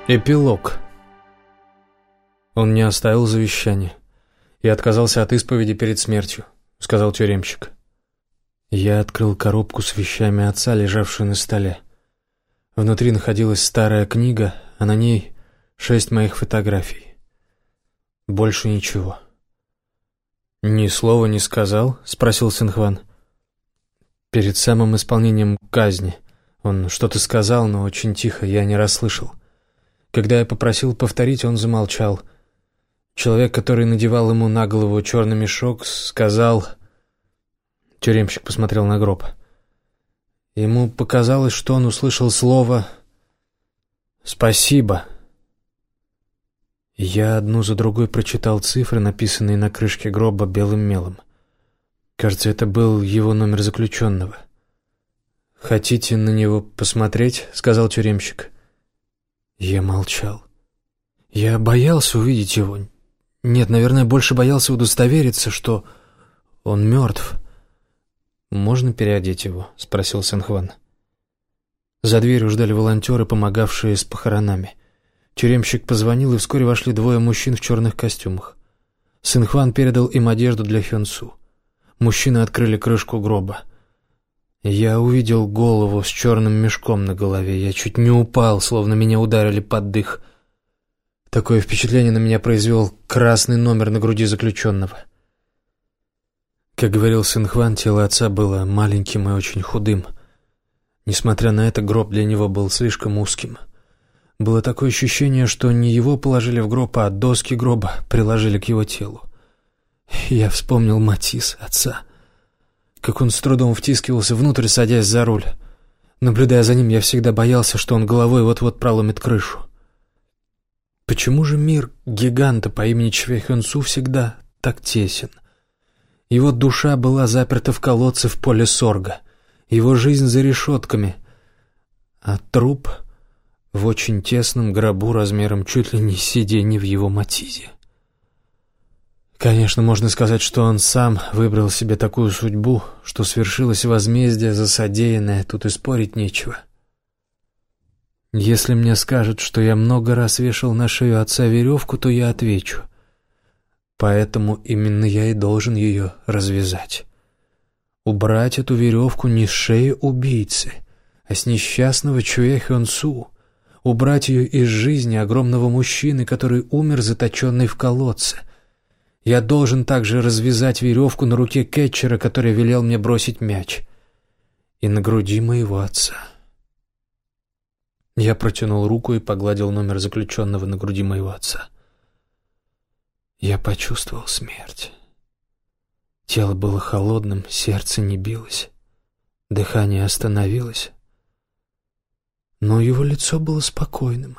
Эпилог. Он не оставил завещания и отказался от исповеди перед смертью, сказал тюремщик. Я открыл коробку с вещами отца, лежавшую на столе. Внутри находилась старая книга, а на ней 6 моих фотографий. Больше ничего. «Ни слова не сказал?» — спросил Синхван. Перед самым исполнением казни он что-то сказал, но очень тихо, я не расслышал. Когда я попросил повторить, он замолчал. Человек, который надевал ему на голову черный мешок, сказал... Тюремщик посмотрел на гроб. Ему показалось, что он услышал слово «Спасибо». Я одну за другой прочитал цифры, написанные на крышке гроба белым мелом. Кажется, это был его номер заключенного. «Хотите на него посмотреть?» — сказал тюремщик. Я молчал. Я боялся увидеть его. Нет, наверное, больше боялся удостовериться, что он мертв. «Можно переодеть его?» — спросил Синхван. За дверью ждали волонтеры, помогавшие с похоронами. Тюремщик позвонил, и вскоре вошли 2 мужчин в черных костюмах. Синхван передал им одежду для Хёнсу. Мужчины открыли крышку гроба. Я увидел голову с черным мешком на голове. Я чуть не упал, словно меня ударили под дых. Такое впечатление на меня произвел красный номер на груди заключенного. Как говорил Синхван, тело отца было маленьким и очень худым. Несмотря на это, гроб для него был слишком узким. Было такое ощущение, что не его положили в гроб, а доски гроба приложили к его телу. Я вспомнил Матис, отца. Как он с трудом втискивался внутрь, садясь за руль. Наблюдая за ним, я всегда боялся, что он головой вот-вот проломит крышу. Почему же мир гиганта по имени Чве Хёнсу всегда так тесен? Его душа была заперта в колодце в поле Сорга, его жизнь за решетками, а труп в очень тесном гробу размером чуть ли не сиденье в его Матизе. Конечно, можно сказать, что он сам выбрал себе такую судьбу, что свершилось возмездие за содеянное, тут и спорить нечего. Если мне скажут, что я много раз вешал на шею отца веревку, то я отвечу. Поэтому именно я и должен ее развязать. Убрать эту веревку не с шеи убийцы, а с несчастного Чуэ Хёнсу. Убрать ее из жизни огромного мужчины, который умер заточенный в колодце. Я должен также развязать веревку на руке кетчера, который велел мне бросить мяч, и на груди моего отца. Я протянул руку и погладил номер заключенного на груди моего отца. Я почувствовал смерть. Тело было холодным, сердце не билось, дыхание остановилось, но его лицо было спокойным.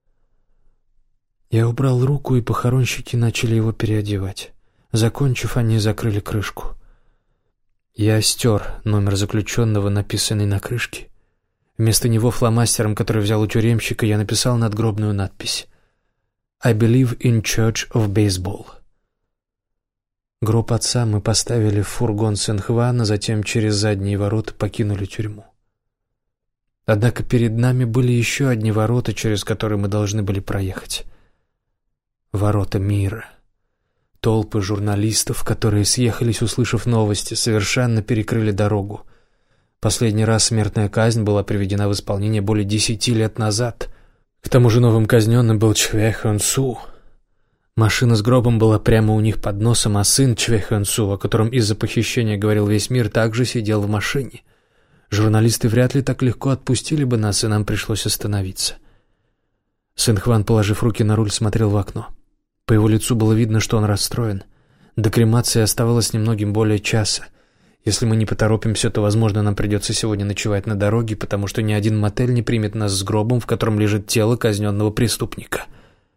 Я убрал руку, и похоронщики начали его переодевать. Закончив, они закрыли крышку. Я стер номер заключенного, написанный на крышке. Вместо него фломастером, который взял у тюремщика, я написал надгробную надпись «I believe in Church of Baseball». Гроб отца мы поставили в фургон Синхвана, затем через задние ворота покинули тюрьму. Однако перед нами были еще одни ворота, через которые мы должны были проехать. Ворота мира. Толпы журналистов, которые съехались, услышав новости, совершенно перекрыли дорогу. Последний раз смертная казнь была приведена в исполнение более 10 лет назад. К тому же новым казненным был Чве Хёнсу. Машина с гробом была прямо у них под носом, а сын Чве Хёнсу, о котором из-за похищения говорил весь мир, также сидел в машине. Журналисты вряд ли так легко отпустили бы нас, и нам пришлось остановиться. Синхван, положив руки на руль, смотрел в окно. По его лицу было видно, что он расстроен. До кремации оставалось немногим более часа. Если мы не поторопимся, то, возможно, нам придется сегодня ночевать на дороге, потому что ни один мотель не примет нас с гробом, в котором лежит тело казненного преступника.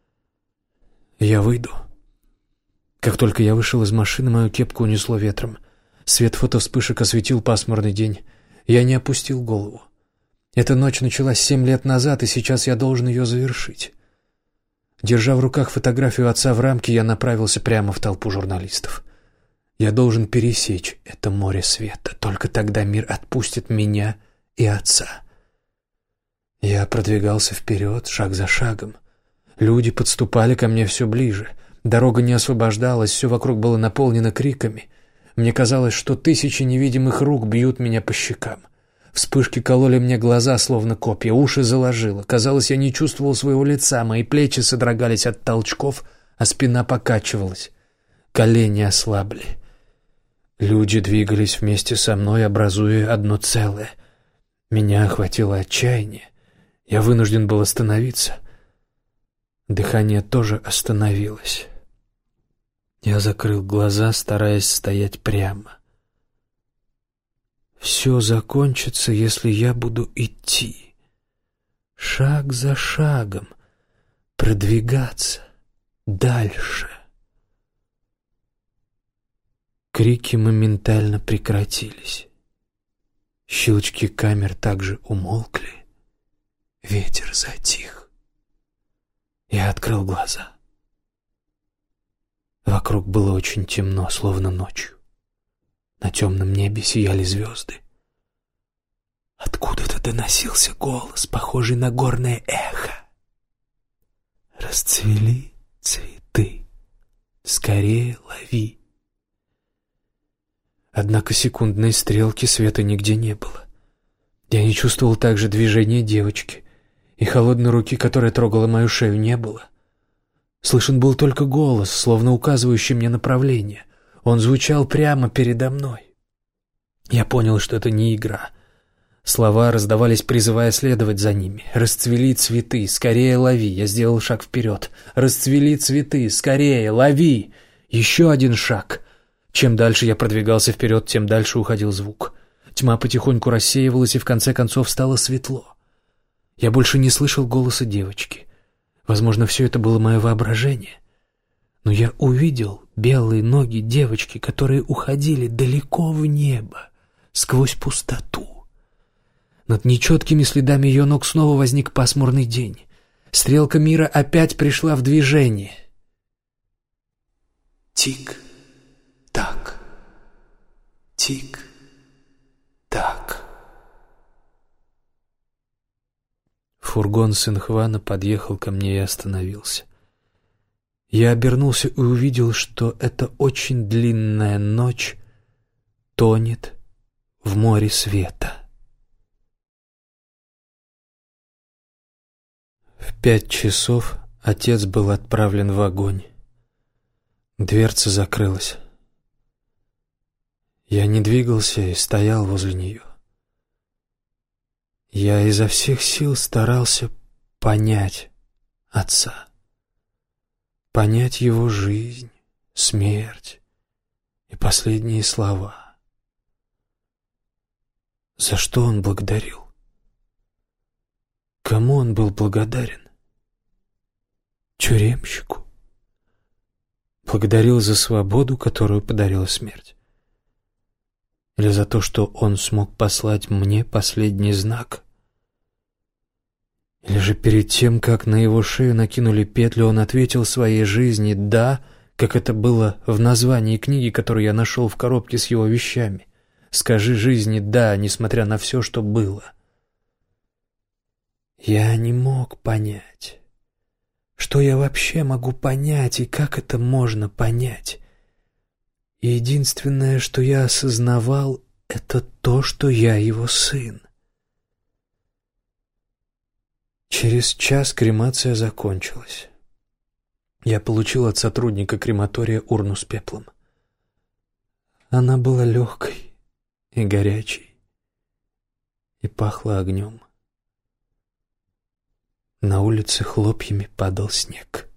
Я выйду. Как только я вышел из машины, мою кепку унесло ветром. Свет фотовспышек осветил пасмурный день. Я не опустил голову. Эта ночь началась 7 лет назад, и сейчас я должен ее завершить. Держа в руках фотографию отца в рамке, я направился прямо в толпу журналистов. Я должен пересечь это море света. Только тогда мир отпустит меня и отца. Я продвигался вперед, шаг за шагом. Люди подступали ко мне все ближе. Дорога не освобождалась, все вокруг было наполнено криками. Мне казалось, что тысячи невидимых рук бьют меня по щекам. Вспышки кололи мне глаза, словно копья, уши заложило. Казалось, я не чувствовал своего лица, мои плечи содрогались от толчков, а спина покачивалась. Колени ослабли. Люди двигались вместе со мной, образуя одно целое. Меня охватило отчаяние. Я вынужден был остановиться. Дыхание тоже остановилось. Я закрыл глаза, стараясь стоять прямо. Все закончится, если я буду идти. Шаг за шагом. Продвигаться дальше. Крики моментально прекратились. Щелчки камер также умолкли. Ветер затих. Я открыл глаза. Вокруг было очень темно, словно ночью. На темном небе сияли звезды. Откуда-то доносился голос, похожий на горное эхо. «Расцвели цветы, скорее лови». Однако секундной стрелки света нигде не было. Я не чувствовал также движения девочки, и холодной руки, которая трогала мою шею, не было. Слышен был только голос, словно указывающий мне направление. Он звучал прямо передо мной. Я понял, что это не игра. Слова раздавались, призывая следовать за ними. «Расцвели цветы, скорее лови». Я сделал шаг вперед. «Расцвели цветы, скорее лови». Еще один шаг. Чем дальше я продвигался вперед, тем дальше уходил звук. Тьма потихоньку рассеивалась, и в конце концов стало светло. Я больше не слышал голоса девочки. Возможно, все это было мое воображение. Но я увидел белые ноги девочки, которые уходили далеко в небо, сквозь пустоту. Над нечеткими следами ее ног снова возник пасмурный день. Стрелка мира опять пришла в движение. Тик-так, тик-так. Фургон Синхвана подъехал ко мне и остановился. Я обернулся и увидел, что эта очень длинная ночь тонет в море света. В 5 часов отец был отправлен в огонь. Дверца закрылась. Я не двигался и стоял возле нее. Я изо всех сил старался понять отца, понять его жизнь, смерть и последние слова. За что он благодарил? Кому он был благодарен? Тюремщику? Благодарил за свободу, которую подарила смерть? Или за то, что он смог послать мне последний знак? Или же перед тем, как на его шею накинули петлю, он ответил своей жизни «да», как это было в названии книги, которую я нашел в коробке с его вещами. «Скажи жизни «да», несмотря на все, что было». Я не мог понять. Что я вообще могу понять и как это можно понять? И единственное, что я осознавал, это то, что я его сын. Через час кремация закончилась. Я получил от сотрудника крематория урну с пеплом. Она была легкой и горячей, и пахла огнем. На улице хлопьями падал снег.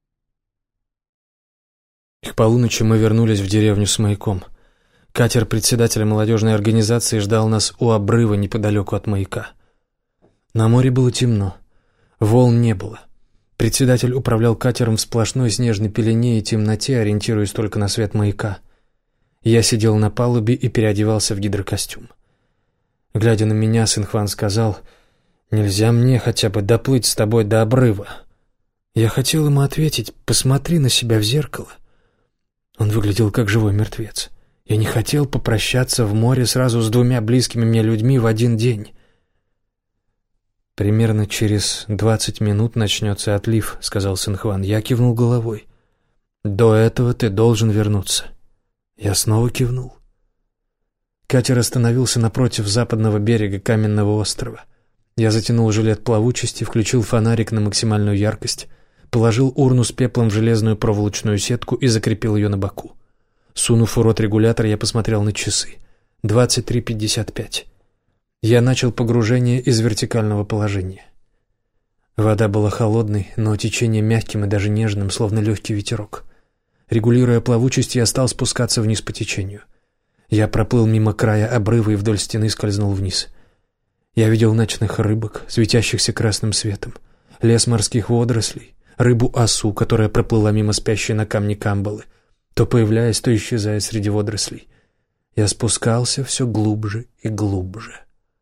К полуночи мы вернулись в деревню с маяком. Катер председателя молодежной организации ждал нас у обрыва неподалеку от маяка. На море было темно, волн не было. Председатель управлял катером в сплошной снежной пелене и темноте, ориентируясь только на свет маяка. Я сидел на палубе и переодевался в гидрокостюм. Глядя на меня, Синхван сказал: «Нельзя мне хотя бы доплыть с тобой до обрыва?» Я хотел ему ответить: «Посмотри на себя в зеркало». Он выглядел как живой мертвец. Я не хотел попрощаться в море сразу с 2 близкими мне людьми в один день. «Примерно через 20 минут начнется отлив», — сказал Сан-Хуан. Я кивнул головой. «До этого ты должен вернуться». Я снова кивнул. Катер остановился напротив западного берега каменного острова. Я затянул жилет плавучести, включил фонарик на максимальную яркость, положил урну с пеплом в железную проволочную сетку и закрепил ее на боку. Сунув в рот регулятор, я посмотрел на часы. 23:55. Я начал погружение из вертикального положения. Вода была холодной, но течение мягким и даже нежным, словно легкий ветерок. Регулируя плавучесть, я стал спускаться вниз по течению. Я проплыл мимо края обрыва и вдоль стены скользнул вниз. Я видел ночных рыбок, светящихся красным светом, лес морских водорослей, рыбу-осу, которая проплыла мимо спящей на камне камбалы, то появляясь, то исчезая среди водорослей. Я спускался все глубже и глубже.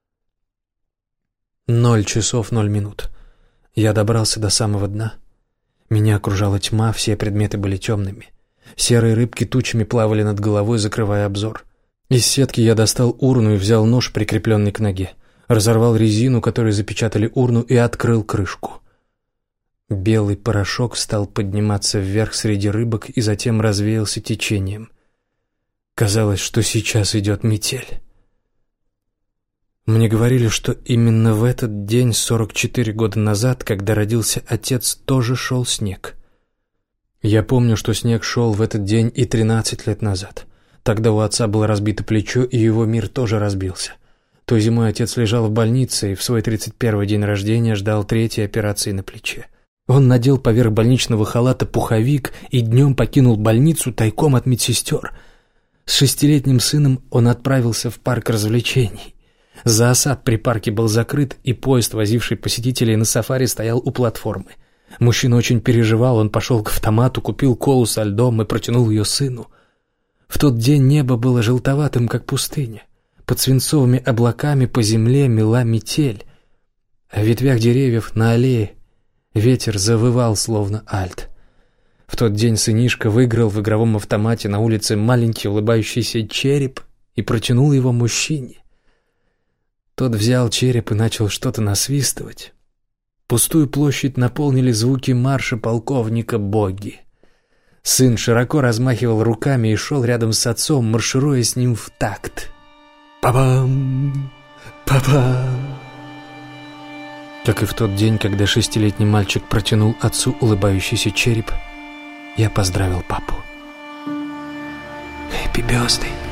0 часов 0 минут. Я добрался до самого дна. Меня окружала тьма, все предметы были темными. Серые рыбки тучами плавали над головой, закрывая обзор. Из сетки я достал урну и взял нож, прикрепленный к ноге. Разорвал резину, которой запечатали урну, и открыл крышку. Белый порошок стал подниматься вверх среди рыбок и затем развеялся течением. Казалось, что сейчас идет метель. Мне говорили, что именно в этот день, 44 года назад, когда родился отец, тоже шел снег. Я помню, что снег шел в этот день и 13 лет назад. Тогда у отца было разбито плечо, и его мир тоже разбился. Той зимой отец лежал в больнице и в свой 31-й день рождения ждал 3-й операции на плече. Он надел поверх больничного халата пуховик и днем покинул больницу тайком от медсестер. С 6-летним сыном он отправился в парк развлечений. Зоосад при парке был закрыт, и поезд, возивший посетителей на сафари, стоял у платформы. Мужчина очень переживал, он пошел к автомату, купил колу со льдом и протянул ее сыну. В тот день небо было желтоватым, как пустыня. Под свинцовыми облаками по земле мела метель. А в ветвях деревьев на аллее ветер завывал, словно альт. В тот день сынишка выиграл в игровом автомате на улице маленький улыбающийся череп и протянул его мужчине. Тот взял череп и начал что-то насвистывать. Пустую площадь наполнили звуки марша полковника Богги. Сын широко размахивал руками и шел рядом с отцом, маршируя с ним в такт. Па-бам! Па-бам! Как и в тот день, когда 6-летний мальчик протянул отцу улыбающийся череп, я поздравил папу. Happy birthday!